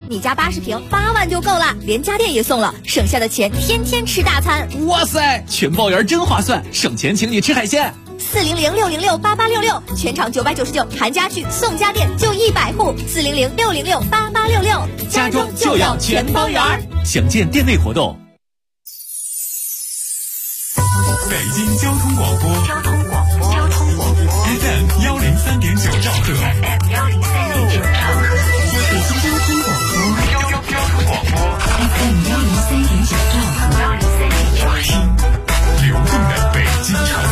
你家80平8万就够了，连家电也送了，省下的钱天天吃大餐。 哇塞，全包圆真划算，省钱请你吃海鲜。 400-606-8866，全场999，含家具送家电就100户。400-606-8866， 家中就要全包圆。详见店内活动。 北京交通广播FM 103.9兆赫。 FM 103.9兆赫。北京交通广播 FM 103.9兆赫。 听流动的北京城。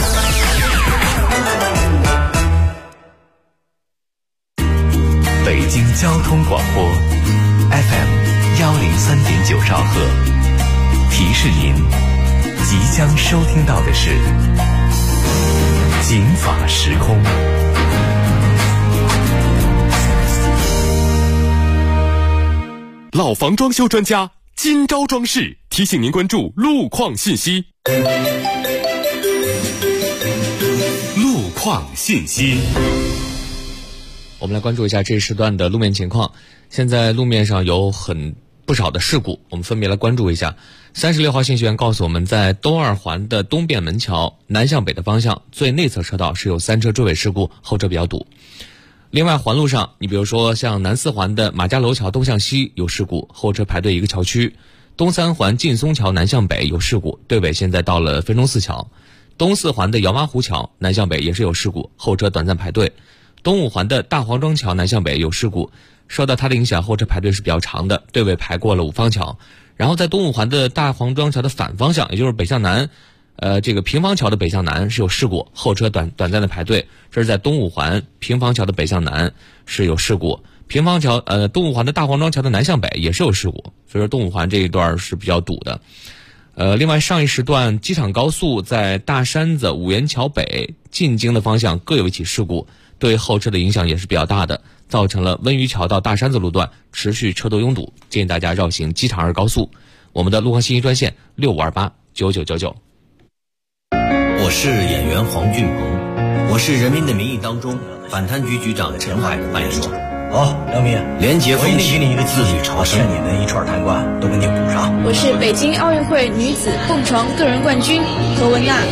北京交通广播 FM 103.9兆赫，提示您即将收听到的是警法时空。 老房装修专家今朝装饰提醒您关注路况信息。路况信息。 我们来关注一下这一时段的路面情况。现在路面上有不少的事故，我们分别来关注一下。36号信息员告诉我们，在东二环的东便门桥南向北的方向最内侧车道是有3车追尾事故，后车比较堵。另外环路上，你比如说像南4环的马家楼桥东向西有事故，后车排队一个桥区。东3环劲松桥南向北有事故，队尾现在到了分钟寺桥。东4环的姚妈湖桥南向北也是有事故，后车短暂排队。东5环的大黄庄桥南向北有事故，受到它的影响，后车排队是比较长的，队尾排过了五方桥。然后在东5环的大黄庄桥的反方向，也就是北向南，这个平房桥的北向南是有事故，后车短暂的排队。这是在东5环平房桥的北向南是有事故，平房桥东5环的大黄庄桥的南向北也是有事故，所以说东5环这一段是比较堵的。另外上一时段机场高速在大山子五元桥北进京的方向各有一起事故，对后车的影响也是比较大的，造成了温榆桥到大山子路段持续车多拥堵，建议大家绕行机场2高速。我们的路况信息专线65289999。 我是演员黄俊鹏，我是《人民的名义》当中反贪局局长陈海的扮演者。 好，梁明， 廉洁风我一定给你一个自律朝欠你的一串贪官都给你补上。 我是北京奥运会女子蹦床个人冠军何文娜。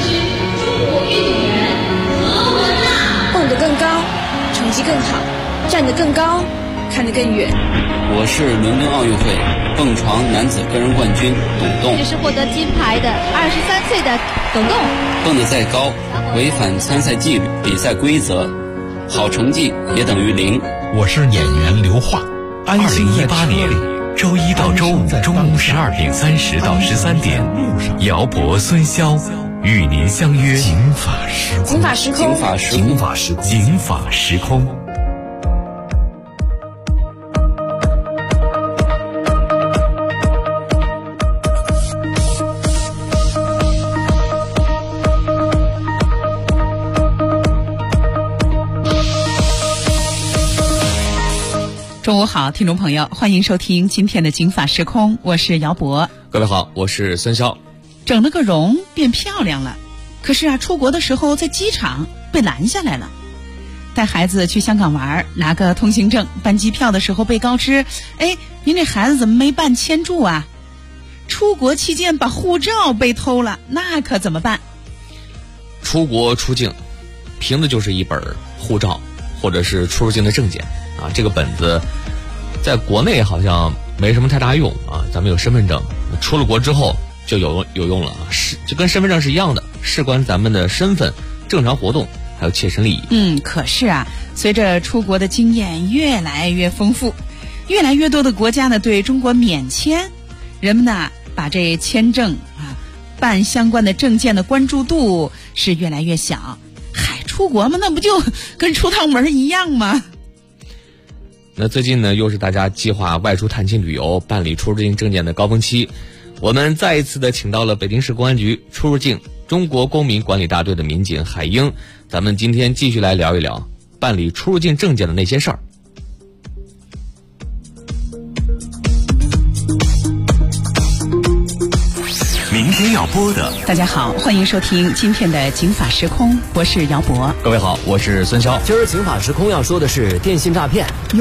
蹦得更高，成绩更好，站得更高，看得更远。 我是伦敦奥运会蹦床男子个人冠军董栋。 这是获得金牌的23岁的董栋。 蹦得再高，违反参赛纪律、比赛规则，好成绩也等于0。 我是演员刘化。2018年周一到周五中午12点30到13点，姚博、孙潇与您相约警法时空。 警法时空。 警法时空。 警法时空。警法时空。 中午好，听众朋友，欢迎收听今天的警法时空，我是姚博。 各位好，我是孙潇。 整了个容变漂亮了，可是出国的时候在机场被拦下来了。带孩子去香港玩，拿个通行证办机票的时候被告知，您这孩子怎么没办签注啊？出国期间把护照被偷了，那可怎么办？ 出国出境凭的就是一本护照或者是出入境的证件啊，这个本子在国内好像没什么太大用啊，咱们有身份证，出了国之后就有用了啊，就跟身份证是一样的，事关咱们的身份、正常活动还有切身利益。 可是随着出国的经验越来越丰富，越来越多的国家呢对中国免签，人们呢把这签证办相关的证件的关注度是越来越小。出国嘛，那不就跟出趟门一样吗？ 那最近呢，又是大家计划外出探亲旅游、办理出入境证件的高峰期。我们再一次的请到了北京市公安局出入境中国公民管理大队的民警海英，咱们今天继续来聊一聊办理出入境证件的那些事儿。 明天要播的。 大家好，欢迎收听今天的警法时空，我是姚博。 各位好，我是孙潇。 今儿警法时空要说的是电信诈骗。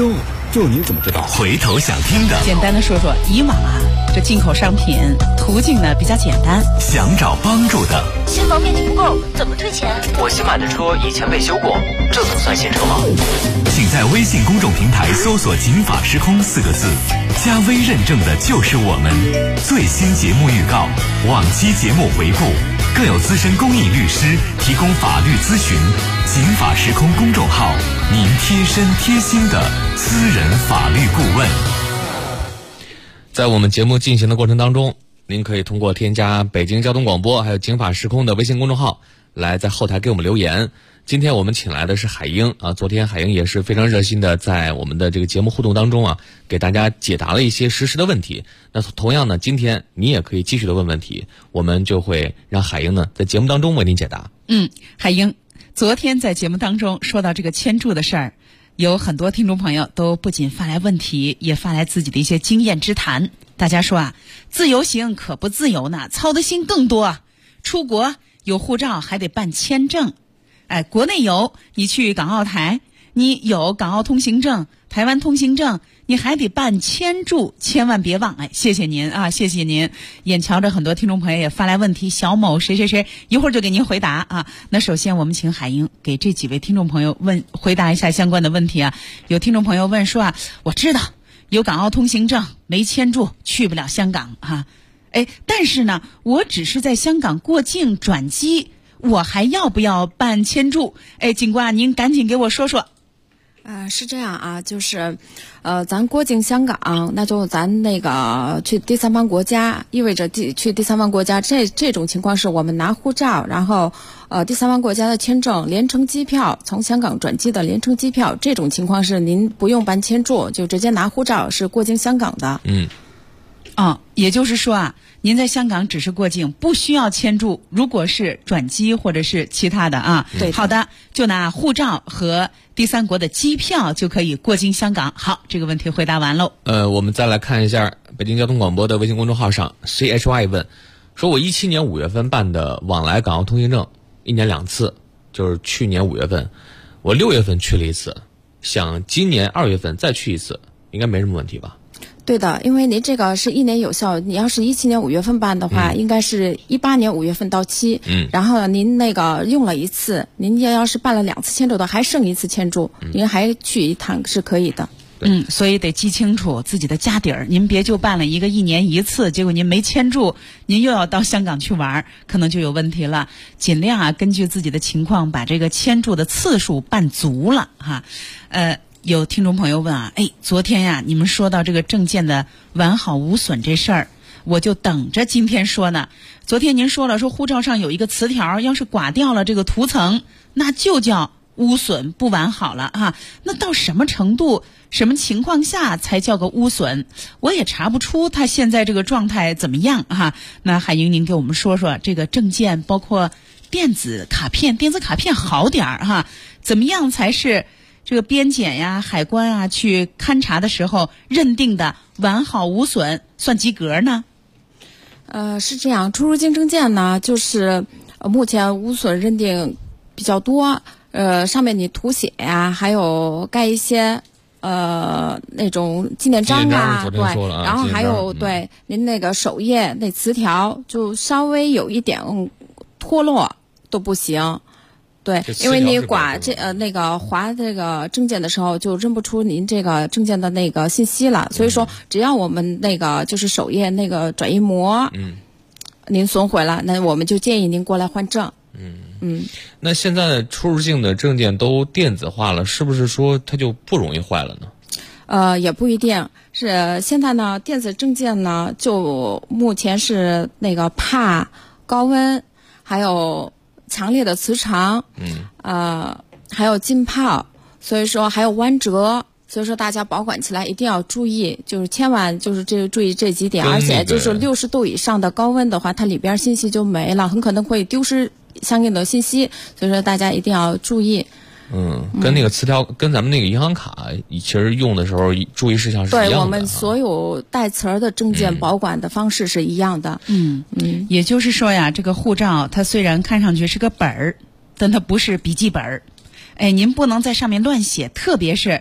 这你怎么知道？ 回头想听的， 简单的说说，以往啊，这进口商品途径呢比较简单。 想找帮助的， 新房面积不够，怎么退钱？ 我新买的车以前被修过，这能算新车吗？ 请在微信公众平台搜索“警法时空”4个字，加微认证的就是我们。最新节目预告、往期节目回顾，更有资深公益律师提供法律咨询。警法时空公众号，您贴身贴心的私人法律顾问。 在我们节目进行的过程当中，您可以通过添加北京交通广播还有警法时空的微信公众号来在后台给我们留言。今天我们请来的是海英啊，昨天海英也是非常热心的在我们的这个节目互动当中啊，给大家解答了一些实时的问题。那同样呢，今天你也可以继续的问问题，我们就会让海英呢在节目当中为您解答。 海英，昨天在节目当中说到这个签注的事儿，有很多听众朋友都不仅发来问题，也发来自己的一些经验之谈。大家说啊，自由行可不自由呢，操的心更多。出国有护照还得办签证，国内游你去港澳台，你有港澳通行证、台湾通行证，你还得办签注，千万别忘。谢谢您啊，谢谢您。眼瞧着很多听众朋友也发来问题，小某谁谁谁一会儿就给您回答啊。那首先我们请海英给这几位听众朋友回答一下相关的问题啊。有听众朋友问说啊，我知道有港澳通行证没签注去不了香港啊，但是呢，我只是在香港过境转机，我还要不要办签注？警官您赶紧给我说说。 是这样啊，就是咱过境香港，那就咱那个去第三方国家，意味着去第三方国家，这种情况是我们拿护照，然后第三方国家的签证，联程机票，从香港转机的联程机票，这种情况是您不用办签注，就直接拿护照是过境香港的。 也就是说啊，您在香港只是过境，不需要签注。如果是转机或者是其他的啊， 对， 好的，就拿护照和第三国的机票就可以过境香港。好，这个问题回答完喽。 我们再来看一下北京交通广播的微信公众号上 CHY 问说，我17年5月份办的往来港澳通行证，1年2次，就是去年5月份，我6月份去了一次，想今年2月份再去一次，应该没什么问题吧？ 对的，因为您这个是1年有效，你要是17年5月份办的话，应该是18年5月份到期。然后您那个用了一次，您要是办了2次签注的，还剩1次签注，您还去一趟是可以的。 所以得记清楚自己的家底儿，您别就办了一个1年1次，结果您没签注，您又要到香港去玩，可能就有问题了。尽量啊，根据自己的情况把这个签注的次数办足了哈。有听众朋友问啊，昨天呀，你们说到这个证件的完好无损这事儿，我就等着今天说呢。昨天您说了，说护照上有一个词条，要是刮掉了这个涂层，那就叫污损不完好了啊。那到什么程度、什么情况下才叫个污损？我也查不出他现在这个状态怎么样啊。那海英，您给我们说说这个证件，包括电子卡片好点儿哈，怎么样才是这个边检呀、海关啊去勘察的时候认定的完好无损，算及格呢？ 是这样，出入境证件呢，就是目前污损认定比较多。上面你涂写呀，还有盖一些那种纪念章啊，对，然后还有对您那个首页那词条，就稍微有一点脱落都不行。对，因为你刮那个划这个证件的时候，就认不出您这个证件的那个信息了。所以说，只要我们那个就是首页那个转移膜，您损毁了，那我们就建议您过来换证。 那现在出入境的证件都电子化了，是不是说它就不容易坏了呢？ 也不一定是。现在呢，电子证件呢，就目前是那个怕高温，还有强烈的磁场，还有浸泡，所以说还有弯折，所以说大家保管起来一定要注意，就是千万就是注意这几点，而且就是60度以上的高温的话，它里边信息就没了，很可能会丢失相应的信息，所以说大家一定要注意。 跟那个词条，跟咱们那个银行卡其实用的时候注意事项是一样的。 对，我们所有带词儿的证件保管的方式是一样的。 也就是说呀，这个护照它虽然看上去是个本儿，但它不是笔记本儿。您不能在上面乱写，特别是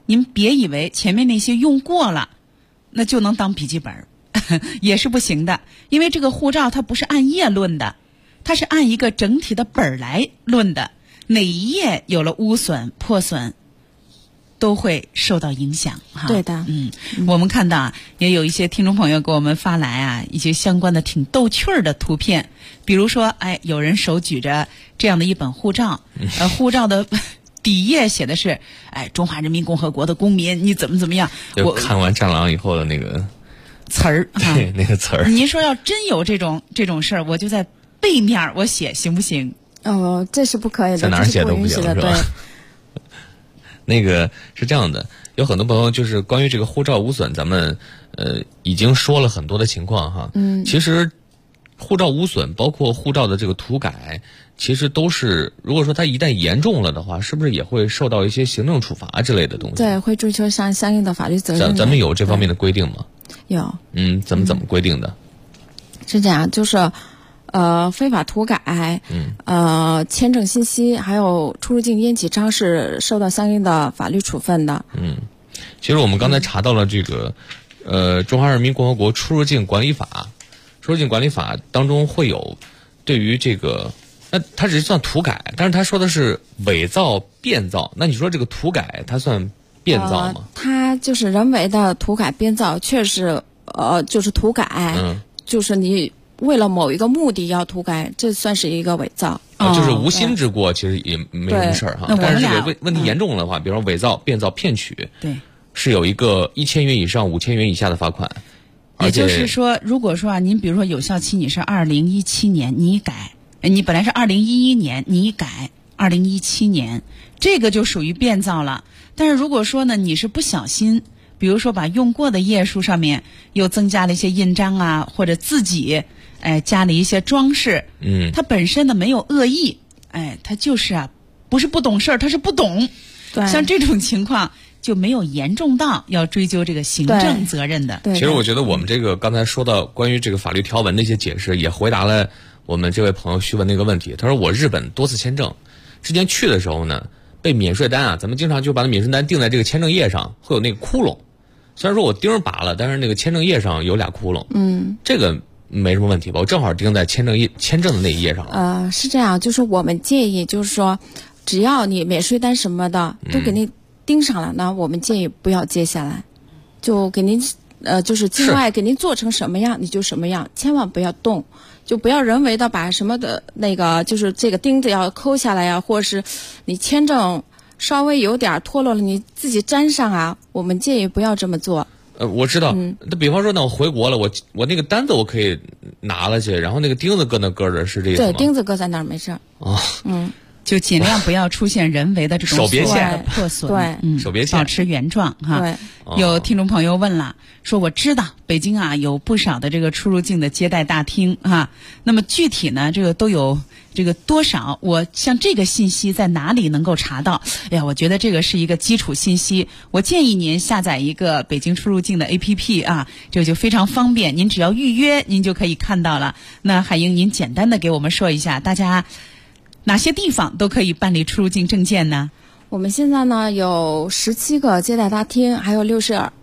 您别以为前面那些用过了，那就能当笔记本，也是不行的。因为这个护照它不是按页论的，它是按一个整体的本来论的，哪一页有了污损破损都会受到影响哈。 对的， 我们看到啊，也有一些听众朋友给我们发来啊一些相关的挺逗趣儿的图片，比如说，有人手举着这样的一本护照，护照的底页写的是，中华人民共和国的公民，你怎么怎么样？ 就看完《战狼》以后的那个词儿， 对，那个词儿。 您说要真有这种事儿，我就在背面我写行不行？ 哦，这是不可以的， 在哪儿写都不行，是吧？ 对。 那个是这样的，有很多朋友就是关于这个护照污损，咱们已经说了很多的情况哈。其实护照污损，包括护照的这个涂改，其实都是，如果说它一旦严重了的话，是不是也会受到一些行政处罚之类的东西？ 对，会追究相应的法律责任。 咱们有这方面的规定吗？ 有。 怎么规定的？ 是这样，就是非法涂改，签证信息还有出入境烟启章是受到相应的法律处分的。 其实我们刚才查到了这个中华人民共和国出入境管理法。出入境管理法当中会有对于这个，那它只是算涂改，但是他说的是伪造、变造。那你说这个涂改它算变造吗？ 它就是人为的涂改、编造，确实就是涂改，就是你为了某一个目的要涂改，这算是一个伪造。 就是无心之过，其实也没什么事儿哈。但是这个问题严重的话，比如说伪造、变造、骗取， 对， 是有一个1000元以上5000元以下的罚款。 也就是说，如果说您比如说有效期你是2017年，你改，你本来是2011年，你改2017年，这个就属于变造了。但是如果说呢，你是不小心，比如说把用过的页数上面又增加了一些印章啊，或者自己加了一些装饰，它本身呢没有恶意，它就是不是不懂事儿，它是不懂。 对， 像这种情况就没有严重到要追究这个行政责任的。 其实我觉得我们这个刚才说到关于这个法律条文的一些解释，也回答了我们这位朋友询问那个问题。他说我日本多次签证，之前去的时候呢，被免税单咱们经常就把那免税单钉在这个签证页上，会有那个窟窿。虽然说我钉拔了，但是那个签证页上有俩窟窿。这个没什么问题吧？我正好钉在签证的那一页上了。 是这样，就是我们建议就是说，只要你免税单什么的都给您盯上了，那我们建议不要接下来，就给您就是境外给您做成什么样你就什么样，千万不要动，就不要人为的把什么的那个就是这个钉子要抠下来呀，或者是你签证稍微有点脱落了你自己粘上啊，我们建议不要这么做。 我知道，那比方说呢，我回国了，我那个单子我可以拿了去，然后那个钉子搁那搁着，是这意思吗？ 对，钉子搁在那儿没事。 就尽量不要出现人为的这种手别线破损， 对， 手别线， 保持原状哈。 对， 有听众朋友问了，说我知道北京有不少的这个出入境的接待大厅那么具体呢，这个都有这个多少？我像这个信息在哪里能够查到？我觉得这个是一个基础信息，我建议您下载一个北京出入境的 APP 这就非常方便，您只要预约，您就可以看到了。那海英，您简单的给我们说一下，大家哪些地方都可以办理出入境证件呢？ 我们现在呢有17个接待大厅，还有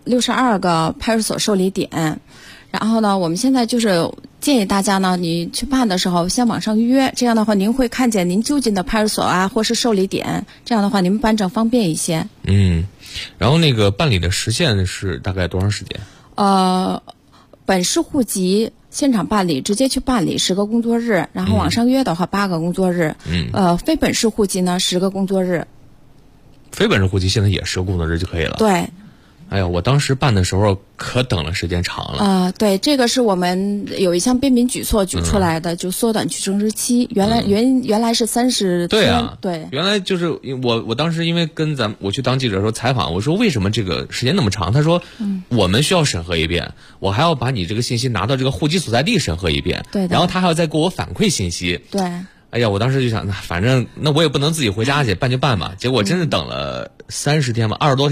62个派出所受理点。然后呢，我们现在就是建议大家呢，你去办的时候先网上预约，这样的话您会看见您就近的派出所或是受理点，这样的话您办证方便一些。 然后那个办理的时限是大概多长时间？ 本市户籍现场办理，直接去办理10个工作日，然后网上约的话8个工作日。非本市户籍呢10个工作日。 非本市户籍现在也10个工作日就可以了。 对。 哎呀，我当时办的时候可等了时间长了。 对，这个是我们有一项便民举措举出来的，就缩短取证日期。原来是30天。 对啊， 对。 原来就是我当时因为跟我去当记者的时候采访，我说为什么这个时间那么长？他说，我们需要审核一遍，我还要把你这个信息拿到这个户籍所在地审核一遍。 对的。 然后他还要再给我反馈信息。 对。 哎呀，我当时就想，反正那我也不能自己回家去办就办吧。结果真是等了30天吧，20多天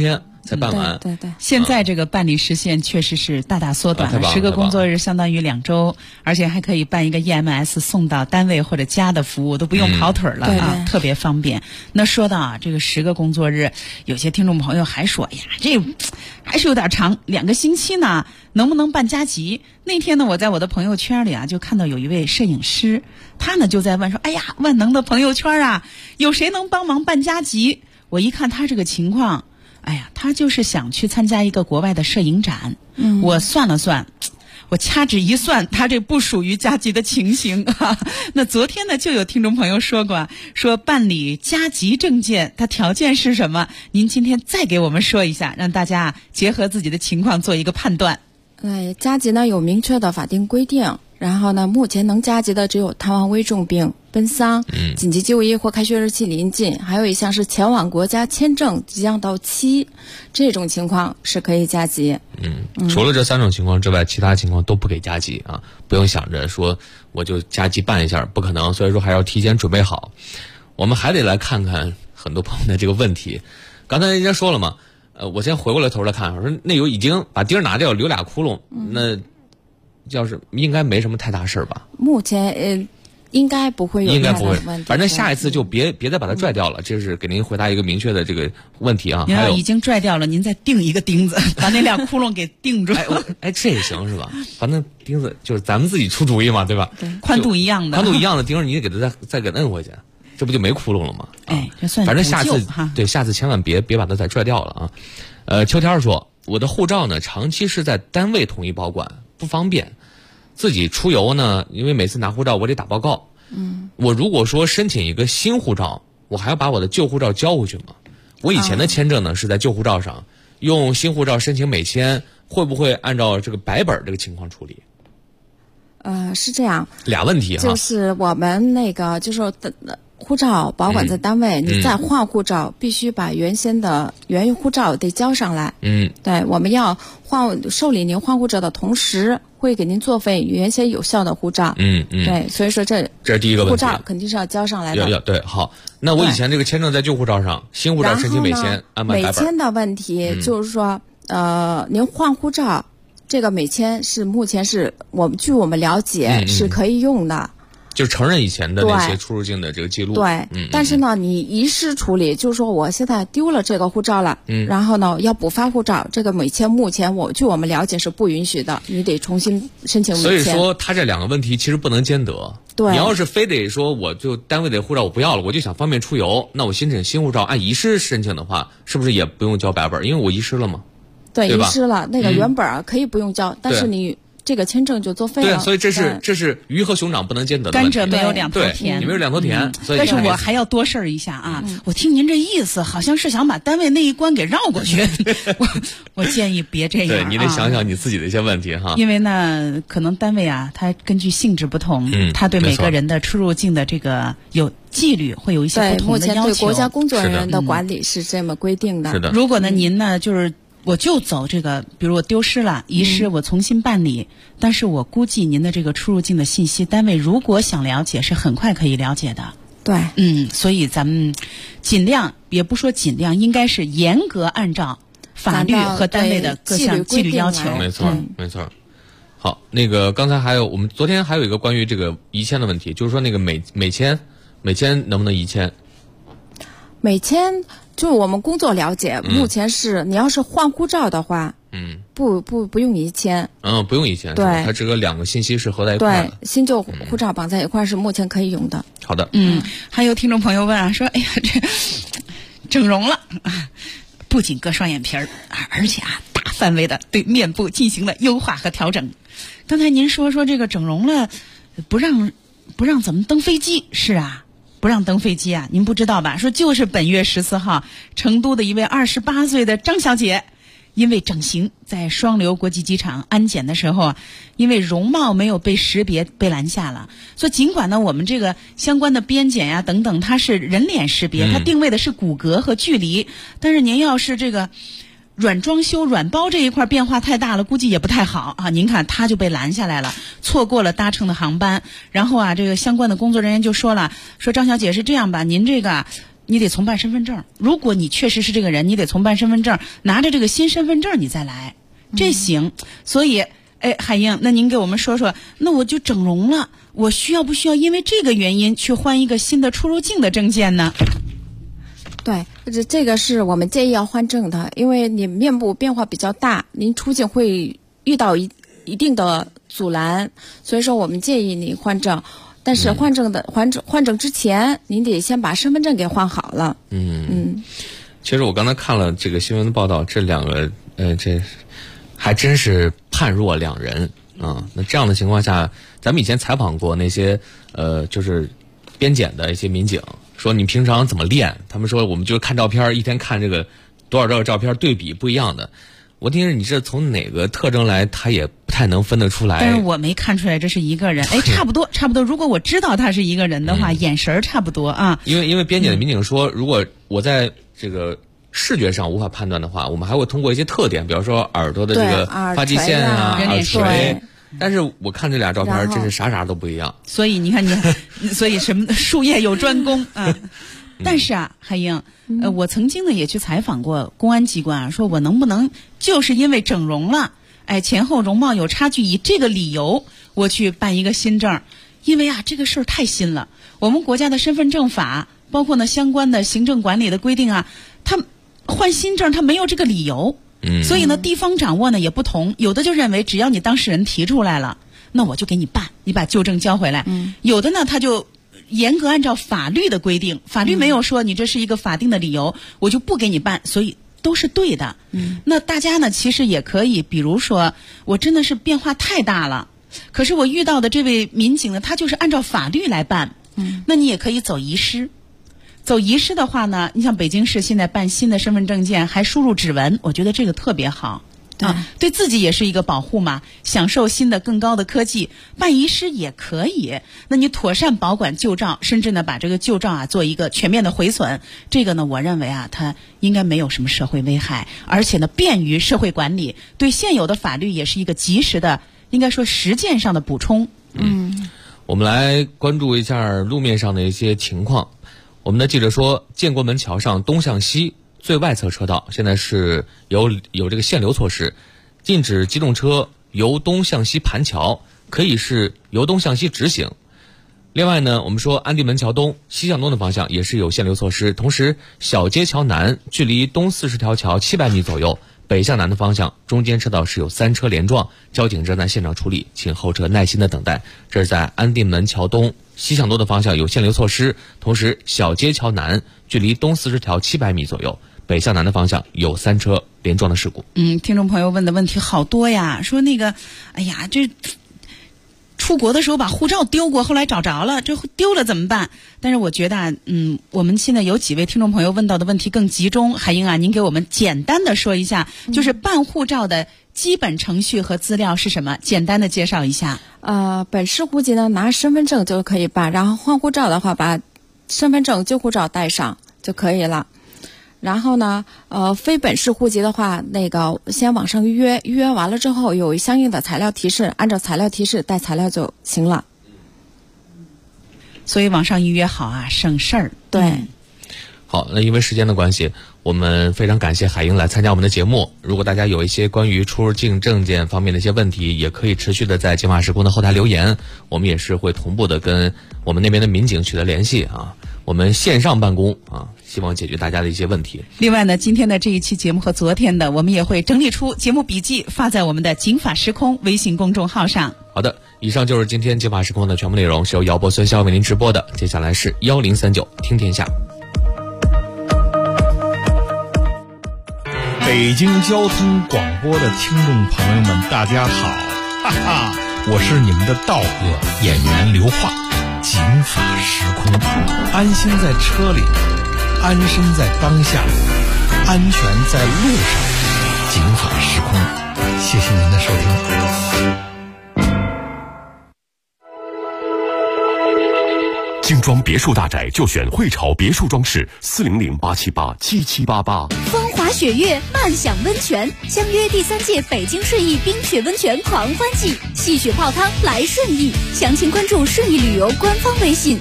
才办完。 对对。 现在这个办理时限确实是大大缩短了，10个工作日相当于2周，而且还可以办一个 EMS 送到单位或者家的服务，都不用跑腿了啊，特别方便。那说到啊，这个10个工作日，有些听众朋友还说呀，这还是有点长，2个星期呢，能不能办加急？那天呢，我在我的朋友圈里啊，就看到有一位摄影师，他呢就在问说，哎呀，万能的朋友圈啊，有谁能帮忙办加急？我一看他这个情况，哎呀，他就是想去参加一个国外的摄影展。我算了算，我掐指一算，他这不属于加急的情形啊。那昨天呢，就有听众朋友说过，说办理加急证件，它条件是什么？您今天再给我们说一下，让大家结合自己的情况做一个判断。 加急呢有明确的法定规定，然后呢，目前能加急的只有瘫痪危重病、奔丧、紧急就医或开学日期临近，还有一项是前往国家签证即将到期，这种情况是可以加急。 除了这3种情况之外，其他情况都不给加急啊！不用想着说我就加急办一下，不可能。所以说还要提前准备好。我们还得来看看很多朋友的这个问题。刚才人家说了嘛，我先回过来头来看，我说那有已经把钉拿掉，留俩窟窿，那要是应该没什么太大事吧？ 目前应该不会有应该不会问题， 反正下一次就别再把它拽掉了。这是给您回答一个明确的这个问题啊。 您要已经拽掉了，您再钉一个钉子，把那俩窟窿给钉住。 这也行是吧？反正钉子就是咱们自己出主意嘛，对吧？ 对，宽度一样的钉子，你给它再给摁回去，这不就没窟窿了吗？ 这算是反正下次千万别把它再拽掉了啊。秋天说，我的护照呢长期是在单位统一保管，不方便。自己出游呢，因为每次拿护照我得打报告。我如果说申请一个新护照，我还要把我的旧护照交回去吗？我以前的签证呢是在旧护照上，用新护照申请美签，会不会按照这个白本这个情况处理？ 是这样， 俩问题哈， 就是我们那个就是护照保管在单位，你再换护照，必须把原先的原护照得交上来。对，我们要受理您换护照的同时，会给您作废原先有效的护照。对，所以说这是第一个问题， 护照肯定是要交上来的。 对，好，那我以前这个签证在旧护照上，新护照申请美签，按白本。 美签的问题就是说，您换护照，这个美签是目前是据我们了解是可以用的。 就承认以前的那些出入境的这个记录。 对，但是呢，你遗失处理，就是说我现在丢了这个护照了，然后呢要补发护照，这个美签目前据我们了解是不允许的，你得重新申请美签。 所以说，他这2个问题其实不能兼得。 对， 你要是非得说我就单位的护照我不要了，我就想方便出游，那我申请新护照按遗失申请的话，是不是也不用交白本？因为我遗失了嘛。 对，遗失了那个原本可以不用交，但是你这个签证就作废了。 对，所以这是鱼和熊掌不能兼得的问题。 甘蔗没有2头甜， 你没有2头甜。 但是我还要多事儿一下啊！我听您这意思，好像是想把单位那一关给绕过去。我建议别这样。 对，你得想想你自己的一些问题哈。 因为呢，可能单位啊，它根据性质不同，它对每个人的出入境的这个有纪律会有一些不同的要求。 目前对国家工作人员的管理是这么规定的。 是的。 如果呢，您呢我就走这个，比如我丢失了、遗失，我重新办理。但是我估计您的这个出入境的信息，单位如果想了解，是很快可以了解的。 对， 所以咱们尽量，也不说尽量，应该是严格按照法律和单位的各项纪律要求。 没错。好，那个刚才我们昨天还有一个关于这个移签的问题，就是说那个美签能不能移签？ 美签。就我们工作了解，目前是你要是换护照的话，不用移签。 不用移签。 对， 它这个2个信息是合在一块的。 对，新旧护照绑在一块是目前可以用的。 好的。 还有听众朋友问啊，说哎呀，这整容了，不仅割双眼皮儿，而且大范围的对面部进行了优化和调整。刚才您说这个整容了，不让怎么登飞机？是啊。不让登飞机啊，您不知道吧？说就是本月14号，成都的一位28岁的张小姐，因为整形在双流国际机场安检的时候啊，因为容貌没有被识别被拦下了。所以尽管呢我们这个相关的边检呀等等，它是人脸识别，它定位的是骨骼和距离，但是您要是这个软装修软包这一块变化太大了，估计也不太好啊。您看他就被拦下来了，错过了搭乘的航班。然后啊，这个相关的工作人员就说了，说张小姐是这样吧，您这个你得重办身份证。如果你确实是这个人，你得重办身份证，拿着这个新身份证你再来，这行。所以，海英，那您给我们说说，那我就整容了，我需要不需要因为这个原因去换一个新的出入境的证件呢？ 对，这个是我们建议要换证的，因为你面部变化比较大，您出境会遇到一定的阻拦，所以说我们建议你换证。但是换证之前，您得先把身份证给换好了。 其实我刚才看了这个新闻的报道，这两个这还真是判若两人啊。那这样的情况下，咱们以前采访过那些就是边检的一些民警，说你平常怎么练？他们说我们就是看照片，一天看这个多少照片对比不一样的。我听着你这从哪个特征来，他也不太能分得出来。 但是我没看出来这是一个人，差不多。如果我知道他是一个人的话，眼神差不多啊。 因为边检的民警说，如果我在这个视觉上无法判断的话，我们还会通过一些特点，比方说耳朵的这个发际线啊、耳垂。但是我看这俩照片，真是啥都不一样。 所以你看所以什么术业有专攻啊。但是啊，海英，我曾经呢也去采访过公安机关，说我能不能就是因为整容了，前后容貌有差距，以这个理由我去办一个新证，因为啊这个事儿太新了，我们国家的身份证法，包括呢相关的行政管理的规定啊，他换新证他没有这个理由，所以呢地方掌握呢也不同，有的就认为只要你当事人提出来了，那我就给你办，你把旧证交回来，有的呢他就严格按照法律的规定，法律没有说你这是一个法定的理由，我就不给你办，所以都是对的。那大家呢其实也可以，比如说我真的是变化太大了，可是我遇到的这位民警呢，他就是按照法律来办。那你也可以走遗失。走遗失的话呢，你像北京市现在办新的身份证件还输入指纹，我觉得这个特别好。对自己也是一个保护嘛，享受新的更高的科技。办遗失也可以，那你妥善保管旧照，甚至呢把这个旧照啊做一个全面的回损，这个呢我认为啊它应该没有什么社会危害，而且呢便于社会管理，对现有的法律也是一个及时的，应该说实践上的补充。 我们来关注一下路面上的一些情况。我们的记者说，建国门桥上东向西最外侧车道现在是有这个限流措施，禁止机动车由东向西盘桥，可以是由东向西直行。另外呢，我们说安定门桥东西向东的方向也是有限流措施，同时小街桥南距离东40条桥700米左右，北向南的方向中间车道是有3车连撞，交警正在现场处理，请后车耐心的等待。这是在安定门桥东西向东的方向有限流措施，同时小街桥南距离东40条700米左右，北向南的方向有3车连撞的事故。 听众朋友问的问题好多呀，说那个哎呀这出国的时候把护照丢过，后来找着了，这丢了怎么办？但是我觉得我们现在有几位听众朋友问到的问题更集中。海英啊，您给我们简单的说一下，就是办护照的基本程序和资料是什么？简单的介绍一下。 本市户籍呢，拿身份证就可以办，然后换护照的话，把身份证、旧护照带上就可以了。然后呢，非本市户籍的话，那个先网上预约完了之后有相应的材料提示，按照材料提示带材料就行了。 所以网上预约好啊，省事儿。 对。 好，那因为时间的关系，我们非常感谢海英来参加我们的节目。如果大家有一些关于出入境证件方面的一些问题，也可以持续的在警法时空的后台留言，我们也是会同步的跟我们那边的民警取得联系啊。我们线上办公啊，希望解决大家的一些问题。 另外呢，今天的这一期节目和昨天的，我们也会整理出节目笔记，发在我们的警法时空微信公众号上。 好的，以上就是今天警法时空的全部内容，是由姚博、孙潇为您直播的。接下来是1039听天下。 北京交通广播的听众朋友们，大家好，哈哈，我是你们的道哥演员刘化。警法时空，安心在车里，安身在当下，安全在路上。警法时空，谢谢您的收听。 精装别墅大宅就选汇潮别墅装饰，400-878-7788。 风华雪月，漫享温泉，相约第3届北京顺义冰雪温泉狂欢季，戏雪泡汤来顺义，详情关注顺义旅游官方微信。 更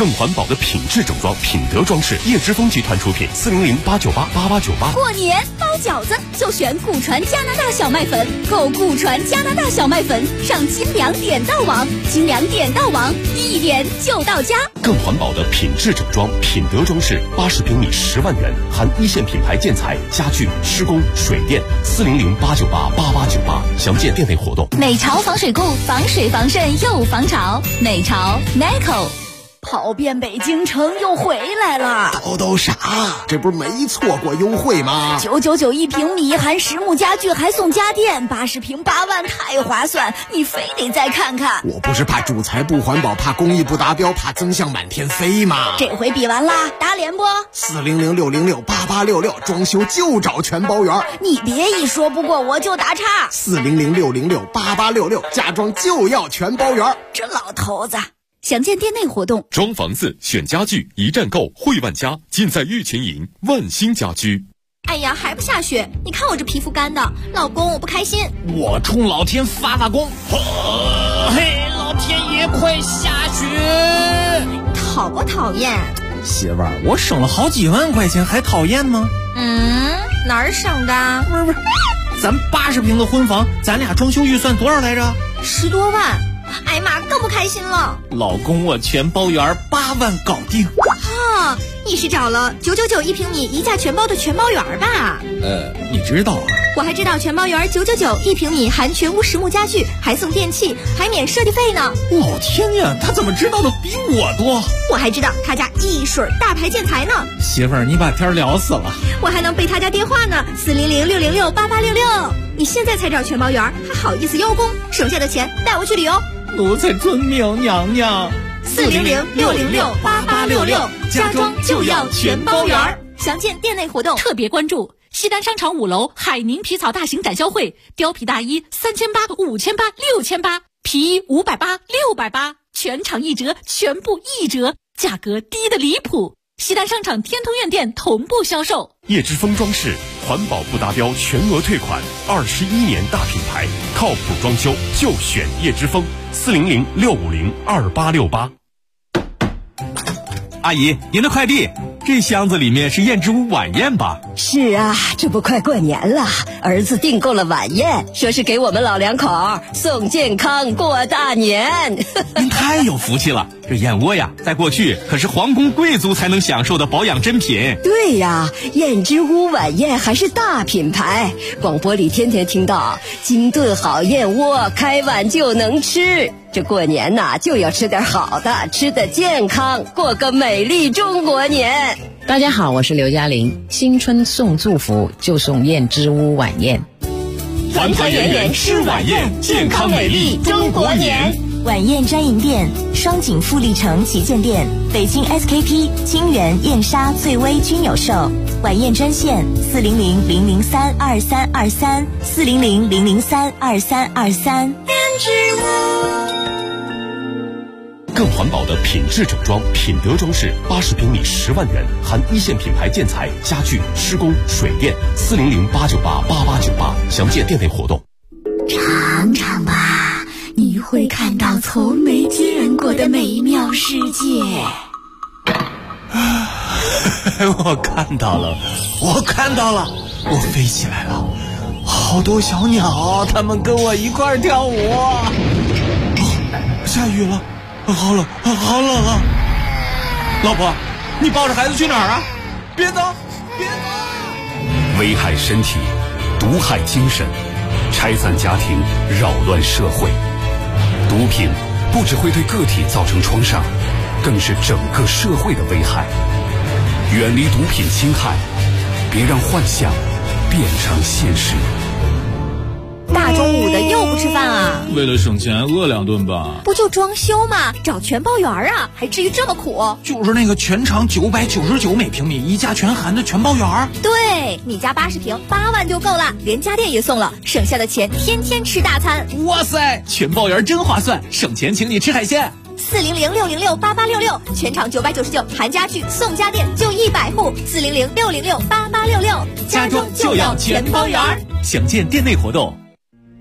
更环保的品质整装，品德装饰，叶之峰集团出品，400-898-8898。 过年包饺子就选古传加拿大小麦粉，购古传加拿大小麦粉上金粮点到网，金粮点到网，一点就到家。 更环保的品质整装，品德装饰，80平米10万元，含一线品牌建材、家具、施工、水电，400-898-8898，详见店内活动。 美潮防水固，防水防渗又防潮，美潮 NICO。跑遍北京城又回来了， 都啥？这不是没错过优惠吗 ？999一平米，含实木家具还送家电，80平8万，太划算！你非得再看看。 我不是怕主材不环保，怕工艺不达标，怕增项满天飞吗？ 这回比完啦，打脸不 ？400-606-8866，装修就找全包圆。 你别一说不过我就打岔。 400-606-8866，家装就要全包圆。 这老头子。详见店内活动。 装房子选家具，一站购汇万家，尽在玉群营万兴家居。 哎呀，还不下雪？你看我这皮肤干的，老公我不开心。 我冲老天发功！嘿，老天爷快下雪！ 讨不讨厌？ 媳妇儿，我省了好几万块钱，还讨厌吗？ 哪儿省的？ 不是，咱80平的婚房，咱俩装修预算多少来着 ？10多万。哎呀妈，更不开心了。 老公，我全包圆，8万搞定。 啊，你是找了999一平米一价全包的全包圆吧？ 你知道啊？ 我还知道全包圆999一平米，含全屋实木家具，还送电器，还免设计费呢。 老天呀，他怎么知道的比我多？ 我还知道他家一水大牌建材呢。 媳妇儿，你把天聊死了。 我还能背他家电话呢，400-606-8866。你现在才找全包圆，还好意思邀功？省下的钱带我去旅游。 奴才遵命，娘娘。 400-606-8866，家装就要全包圆。详见店内活动。 特别关注西单商场5楼海宁皮草大型展销会，貂皮大衣3800、5800、6800，皮衣580、680，全场1折，全部1折，价格低得离谱。西单商场天通苑店同步销售。 叶之峰装饰，环保不达标全额退款，21年大品牌，靠谱装修就选叶之峰，400-650-2868。 阿姨，您的快递，这箱子里面是燕之屋晚宴吧？ 是啊，这不快过年了，儿子订购了晚宴，说是给我们老两口送健康过大年。 您太有福气了，这燕窝呀，在过去可是皇宫贵族才能享受的保养珍品。 对呀，燕之屋晚宴还是大品牌，广播里天天听到金炖好燕窝，开碗就能吃。这过年呐，就要吃点好的，吃得健康，过个美丽中国年。 大家好，我是刘嘉玲。新春送祝福就送燕之屋晚宴， 团团圆圆吃晚宴，健康美丽中国年。晚宴专营店：双井富力城旗舰店、北京 SKP、金源、燕莎、醉威均有售。晚宴专线400-003-2323 400-003-2323。燕之屋。 更环保的品质整装，品德装饰，80平米10万元，含一线品牌建材、家具、施工、水电，400-898-8898，详见店内活动。 尝尝吧，你会看到从没见过的美妙世界。 我看到了，我飞起来了，好多小鸟，它们跟我一块儿跳舞。下雨了。好冷啊！老婆，你抱着孩子去哪儿啊？别走！ 危害身体，毒害精神，拆散家庭，扰乱社会。毒品不只会对个体造成创伤，更是整个社会的危害。远离毒品侵害，别让幻想变成现实。 大中午的又不吃饭啊？ 为了省钱饿2顿吧。 不就装修吗？找全包圆啊，还至于这么苦？ 就是那个全长999每平米，一价全含的全包圆。 对，你家80平8万就够了，连家电也送了，省下的钱天天吃大餐。 哇塞，全包圆真划算，省钱请你吃海鲜。 400-606-8866，全场999，含家具送家电，就100户。400-606-8866， 家装就要全包圆。详见店内活动。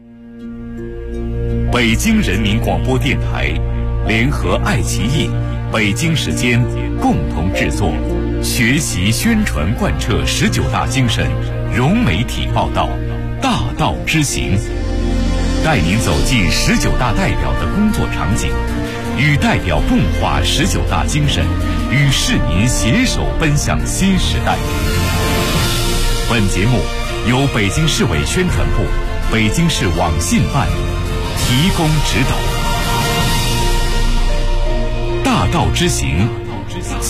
北京人民广播电台联合爱奇艺北京时间共同制作，学习宣传贯彻19大精神，融媒体报道，大道之行，带您走进19大代表的工作场景，与代表共话19大精神，与市民携手奔向新时代。本节目由北京市委宣传部、北京市网信办提供指导。大道之行，